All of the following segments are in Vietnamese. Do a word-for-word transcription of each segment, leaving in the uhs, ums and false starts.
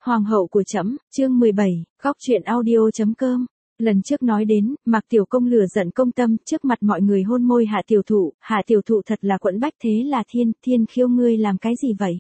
Hoàng hậu của trẫm, chương mười bảy, góc truyện audio chấm com. Lần trước nói đến, Mạc Tiểu Công lửa giận công tâm, trước mặt mọi người hôn môi Hạ Tiểu Thụ, Hạ Tiểu Thụ thật là quẫn bách, thế là Thiên, Thiên Khiếu ngươi làm cái gì vậy?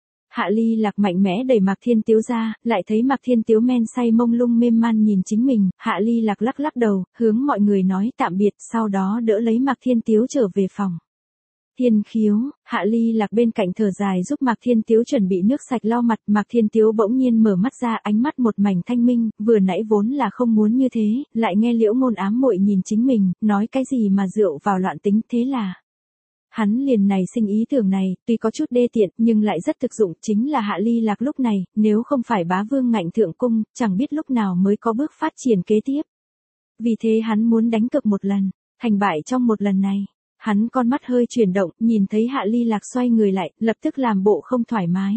Hạ Ly Lạc mạnh mẽ đẩy Mạc Thiên Tiếu ra, lại thấy Mạc Thiên Tiếu men say mông lung mềm man nhìn chính mình, Hạ Ly Lạc lắc lắc đầu, hướng mọi người nói tạm biệt, sau đó đỡ lấy Mạc Thiên Tiếu trở về phòng. Thiên Khiếu, Hạ Ly Lạc bên cạnh thở dài giúp Mạc Thiên Tiếu chuẩn bị nước sạch lau mặt, Mạc Thiên Tiếu bỗng nhiên mở mắt ra, ánh mắt một mảnh thanh minh, vừa nãy vốn là không muốn như thế, lại nghe Liễu Ngôn ám muội nhìn chính mình, nói cái gì mà rượu vào loạn tính, thế là hắn liền này sinh ý tưởng này, tuy có chút đê tiện, nhưng lại rất thực dụng, chính là Hạ Ly Lạc lúc này, nếu không phải bá vương ngạnh thượng cung, chẳng biết lúc nào mới có bước phát triển kế tiếp. Vì thế hắn muốn đánh cược một lần, thành bại trong một lần này. Hắn con mắt hơi chuyển động, nhìn thấy Hạ Ly Lạc xoay người lại, lập tức làm bộ không thoải mái.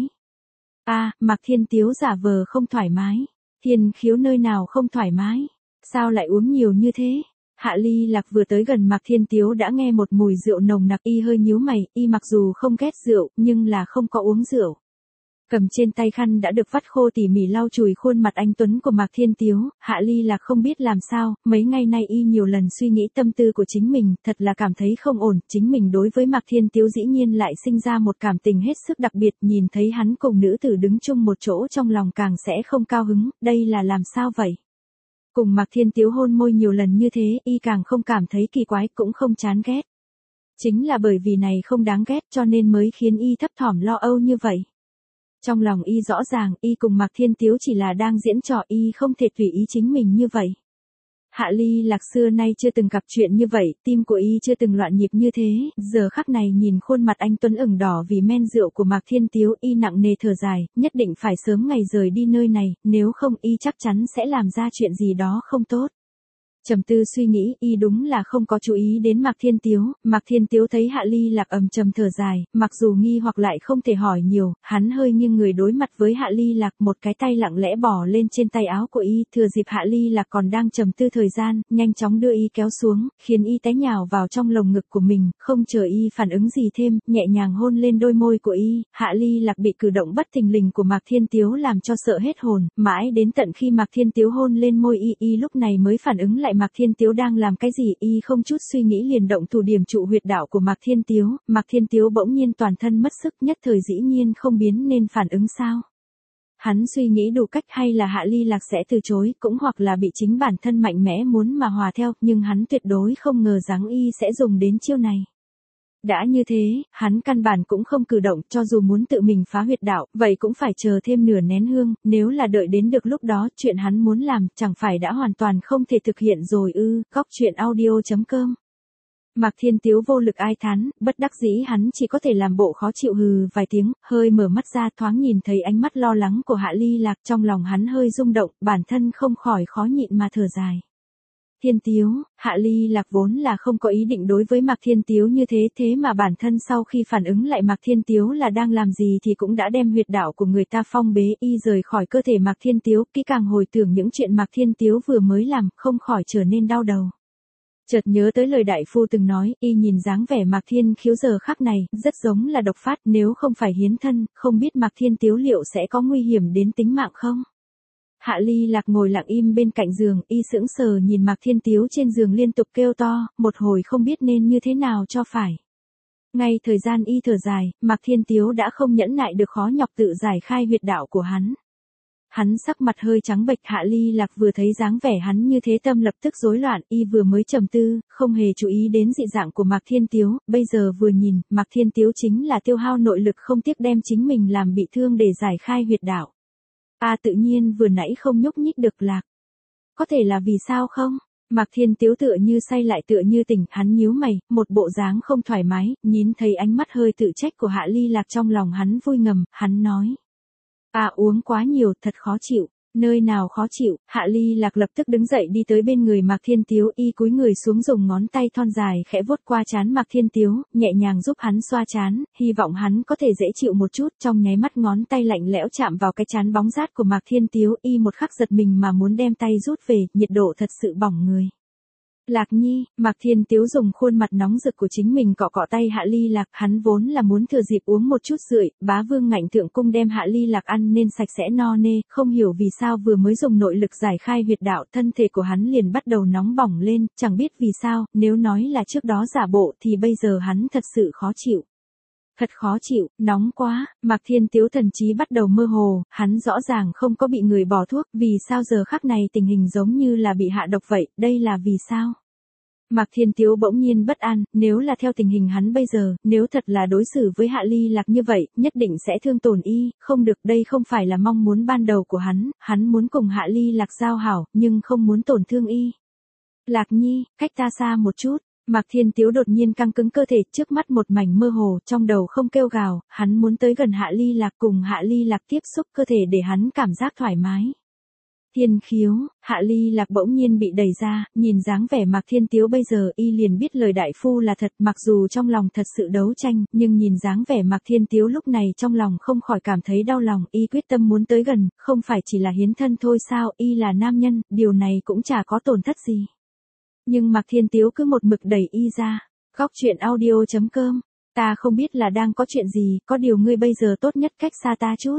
A, à, Mạc Thiên Tiếu giả vờ không thoải mái. Thiên Khiếu nơi nào không thoải mái? Sao lại uống nhiều như thế? Hạ Ly Lạc vừa tới gần Mạc Thiên Tiếu đã nghe một mùi rượu nồng nặc, y hơi nhíu mày, y mặc dù không ghét rượu, nhưng là không có uống rượu. Cầm trên tay khăn đã được vắt khô tỉ mỉ lau chùi khuôn mặt anh tuấn của Mạc Thiên Tiếu, Hạ Ly Lạc không biết làm sao, mấy ngày nay y nhiều lần suy nghĩ tâm tư của chính mình, thật là cảm thấy không ổn, chính mình đối với Mạc Thiên Tiếu dĩ nhiên lại sinh ra một cảm tình hết sức đặc biệt, nhìn thấy hắn cùng nữ tử đứng chung một chỗ trong lòng càng sẽ không cao hứng, đây là làm sao vậy? Cùng Mạc Thiên Tiếu hôn môi nhiều lần như thế, y càng không cảm thấy kỳ quái, cũng không chán ghét. Chính là bởi vì này không đáng ghét cho nên mới khiến y thấp thỏm lo âu như vậy. Trong lòng y rõ ràng, y cùng Mạc Thiên Tiếu chỉ là đang diễn trò, y không thể tùy ý chính mình như vậy. Hạ Ly Lạc xưa nay chưa từng gặp chuyện như vậy, tim của y chưa từng loạn nhịp như thế, giờ khắc này nhìn khuôn mặt anh tuấn ửng đỏ vì men rượu của Mạc Thiên Tiếu, y nặng nề thở dài, nhất định phải sớm ngày rời đi nơi này, nếu không y chắc chắn sẽ làm ra chuyện gì đó không tốt. Trầm tư suy nghĩ, y đúng là không có chú ý đến Mạc Thiên Tiếu, Mạc Thiên Tiếu thấy Hạ Ly Lạc ầm trầm thở dài, mặc dù nghi hoặc lại không thể hỏi nhiều, hắn hơi nghiêng người đối mặt với Hạ Ly Lạc, một cái tay lặng lẽ bỏ lên trên tay áo của y, thừa dịp Hạ Ly Lạc còn đang trầm tư thời gian, nhanh chóng đưa y kéo xuống, khiến y té nhào vào trong lồng ngực của mình, không chờ y phản ứng gì thêm, nhẹ nhàng hôn lên đôi môi của y, Hạ Ly Lạc bị cử động bất thình lình của Mạc Thiên Tiếu làm cho sợ hết hồn, mãi đến tận khi Mạc Thiên Tiếu hôn lên môi y, y lúc này mới phản ứng lại Mạc Thiên Tiếu đang làm cái gì, y không chút suy nghĩ liền động thủ điểm trụ huyệt đạo của Mạc Thiên Tiếu, Mạc Thiên Tiếu bỗng nhiên toàn thân mất sức, nhất thời dĩ nhiên không biến nên phản ứng sao. Hắn suy nghĩ đủ cách hay là Hạ Ly Lạc sẽ từ chối, cũng hoặc là bị chính bản thân mạnh mẽ muốn mà hòa theo, nhưng hắn tuyệt đối không ngờ rằng y sẽ dùng đến chiêu này. Đã như thế, hắn căn bản cũng không cử động, cho dù muốn tự mình phá huyệt đạo, vậy cũng phải chờ thêm nửa nén hương, nếu là đợi đến được lúc đó, chuyện hắn muốn làm, chẳng phải đã hoàn toàn không thể thực hiện rồi ư, góc truyện audio chấm com. Mạc Thiên Tiếu vô lực ai thán, bất đắc dĩ hắn chỉ có thể làm bộ khó chịu hừ vài tiếng, hơi mở mắt ra thoáng nhìn thấy ánh mắt lo lắng của Hạ Ly Lạc, trong lòng hắn hơi rung động, bản thân không khỏi khó nhịn mà thở dài. Thiên Tiếu, Hạ Ly Lạc vốn là không có ý định đối với Mạc Thiên Tiếu như thế, thế mà bản thân sau khi phản ứng lại Mạc Thiên Tiếu là đang làm gì thì cũng đã đem huyệt đạo của người ta phong bế, y rời khỏi cơ thể Mạc Thiên Tiếu, kỹ càng hồi tưởng những chuyện Mạc Thiên Tiếu vừa mới làm, không khỏi trở nên đau đầu. Chợt nhớ tới lời đại phu từng nói, y nhìn dáng vẻ Mạc Thiên Khiếu giờ khắc này, rất giống là độc phát, nếu không phải hiến thân, không biết Mạc Thiên Tiếu liệu sẽ có nguy hiểm đến tính mạng không? Hạ Ly Lạc ngồi lặng im bên cạnh giường, y sững sờ nhìn Mạc Thiên Tiếu trên giường liên tục kêu to, một hồi không biết nên như thế nào cho phải. Ngay thời gian y thở dài, Mạc Thiên Tiếu đã không nhẫn nại được khó nhọc tự giải khai huyệt đạo của hắn. Hắn sắc mặt hơi trắng bệch, Hạ Ly Lạc vừa thấy dáng vẻ hắn như thế tâm lập tức rối loạn, y vừa mới trầm tư, không hề chú ý đến dị dạng của Mạc Thiên Tiếu, bây giờ vừa nhìn, Mạc Thiên Tiếu chính là tiêu hao nội lực không tiếc đem chính mình làm bị thương để giải khai huyệt đạo. A à, tự nhiên vừa nãy không nhúc nhích được Lạc. Có thể là vì sao không? Mạc Thiên Tiếu tựa như say lại tựa như tỉnh, hắn nhíu mày, một bộ dáng không thoải mái, nhìn thấy ánh mắt hơi tự trách của Hạ Ly Lạc trong lòng hắn vui ngầm, hắn nói. À uống quá nhiều, thật khó chịu. Nơi nào khó chịu, Hạ Ly Lạc lập tức đứng dậy đi tới bên người Mạc Thiên Tiếu, y cúi người xuống dùng ngón tay thon dài khẽ vuốt qua trán Mạc Thiên Tiếu, nhẹ nhàng giúp hắn xoa trán, hy vọng hắn có thể dễ chịu một chút, trong nháy mắt ngón tay lạnh lẽo chạm vào cái trán bóng rát của Mạc Thiên Tiếu, y một khắc giật mình mà muốn đem tay rút về, nhiệt độ thật sự bỏng người. Lạc Nhi, Mạc Thiên Tiếu dùng khuôn mặt nóng rực của chính mình cọ cọ tay Hạ Ly Lạc, hắn vốn là muốn thừa dịp uống một chút rưỡi, bá vương ngạnh thượng cung đem Hạ Ly Lạc ăn nên sạch sẽ no nê, không hiểu vì sao vừa mới dùng nội lực giải khai huyệt đạo, thân thể của hắn liền bắt đầu nóng bỏng lên, chẳng biết vì sao, nếu nói là trước đó giả bộ thì bây giờ hắn thật sự khó chịu. Thật khó chịu, nóng quá, Mạc Thiên Tiếu thần trí bắt đầu mơ hồ, hắn rõ ràng không có bị người bỏ thuốc, vì sao giờ khắc này tình hình giống như là bị hạ độc vậy, đây là vì sao? Mạc Thiên Tiếu bỗng nhiên bất an, nếu là theo tình hình hắn bây giờ, nếu thật là đối xử với Hạ Ly Lạc như vậy, nhất định sẽ thương tổn y, không được, đây không phải là mong muốn ban đầu của hắn, hắn muốn cùng Hạ Ly Lạc giao hảo, nhưng không muốn tổn thương y. Lạc Nhi, cách ta xa một chút. Mạc Thiên Tiếu đột nhiên căng cứng cơ thể, trước mắt một mảnh mơ hồ, trong đầu không kêu gào, hắn muốn tới gần Hạ Ly Lạc, cùng Hạ Ly Lạc tiếp xúc cơ thể để hắn cảm giác thoải mái. Thiên khiếu, Hạ Ly Lạc bỗng nhiên bị đẩy ra, nhìn dáng vẻ Mạc Thiên Tiếu bây giờ y liền biết lời đại phu là thật, mặc dù trong lòng thật sự đấu tranh, nhưng nhìn dáng vẻ Mạc Thiên Tiếu lúc này trong lòng không khỏi cảm thấy đau lòng, y quyết tâm muốn tới gần, không phải chỉ là hiến thân thôi sao, y là nam nhân, điều này cũng chả có tổn thất gì. Nhưng Mạc Thiên Tiếu cứ một mực đẩy y ra. Góc truyện audio chấm com. Ta không biết là đang có chuyện gì, có điều ngươi bây giờ tốt nhất cách xa ta chút.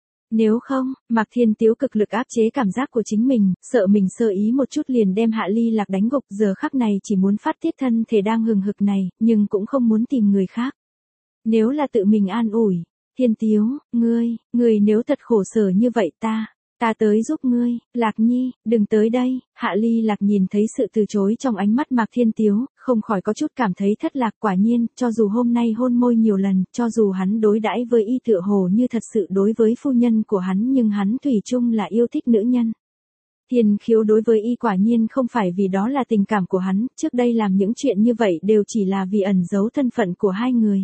Nếu không, Mạc Thiên Tiếu cực lực áp chế cảm giác của chính mình, sợ mình sơ ý một chút liền đem Hạ Ly Lạc đánh gục, giờ khắc này chỉ muốn phát tiết thân thể đang hừng hực này, nhưng cũng không muốn tìm người khác. Nếu là tự mình an ủi, Thiên Tiếu, ngươi, ngươi nếu thật khổ sở như vậy ta, ta tới giúp ngươi, Lạc Nhi, đừng tới đây, Hạ Ly Lạc nhìn thấy sự từ chối trong ánh mắt Mạc Thiên Tiếu, không khỏi có chút cảm thấy thất lạc, quả nhiên, cho dù hôm nay hôn môi nhiều lần, cho dù hắn đối đãi với y tựa hồ như thật sự đối với phu nhân của hắn nhưng hắn thủy chung là yêu thích nữ nhân. Thiên khiếu đối với y quả nhiên không phải vì đó là tình cảm của hắn, trước đây làm những chuyện như vậy đều chỉ là vì ẩn giấu thân phận của hai người.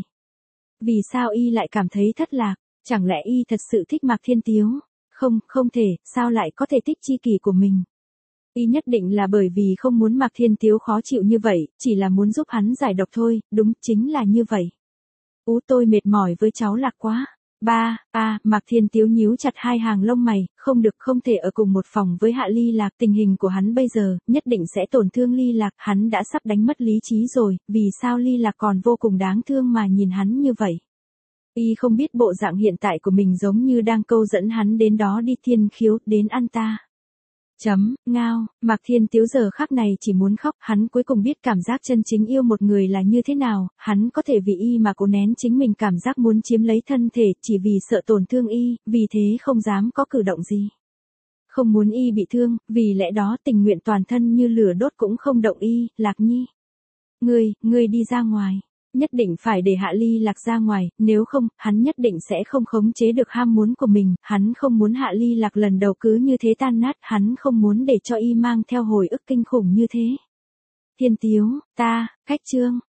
Vì sao y lại cảm thấy thất lạc, chẳng lẽ y thật sự thích Mạc Thiên Tiếu? Không, không thể, sao lại có thể thích chi kỷ của mình? Y nhất định là bởi vì không muốn Mạc Thiên Tiếu khó chịu như vậy, chỉ là muốn giúp hắn giải độc thôi, đúng, chính là như vậy. Ú tôi mệt mỏi với cháu Lạc quá. Ba, a, Mạc Thiên Tiếu nhíu chặt hai hàng lông mày, không được, không thể ở cùng một phòng với Hạ Ly Lạc, tình hình của hắn bây giờ, nhất định sẽ tổn thương Ly Lạc, hắn đã sắp đánh mất lý trí rồi, vì sao Ly Lạc còn vô cùng đáng thương mà nhìn hắn như vậy? Y không biết bộ dạng hiện tại của mình giống như đang câu dẫn hắn đến đó đi, Thiên khiếu, đến ăn ta. Chấm, ngao, Mạc Thiên Tiếu giờ khắc này chỉ muốn khóc, hắn cuối cùng biết cảm giác chân chính yêu một người là như thế nào, hắn có thể vì y mà cố nén chính mình cảm giác muốn chiếm lấy thân thể, chỉ vì sợ tổn thương y, vì thế không dám có cử động gì. Không muốn y bị thương, vì lẽ đó tình nguyện toàn thân như lửa đốt cũng không động y, Lạc Nhi. Ngươi, ngươi đi ra ngoài. Nhất định phải để Hạ Ly Lạc ra ngoài, nếu không, hắn nhất định sẽ không khống chế được ham muốn của mình, hắn không muốn Hạ Ly Lạc lần đầu cứ như thế tan nát, hắn không muốn để cho y mang theo hồi ức kinh khủng như thế. Thiên Tiếu, ta, cách chương.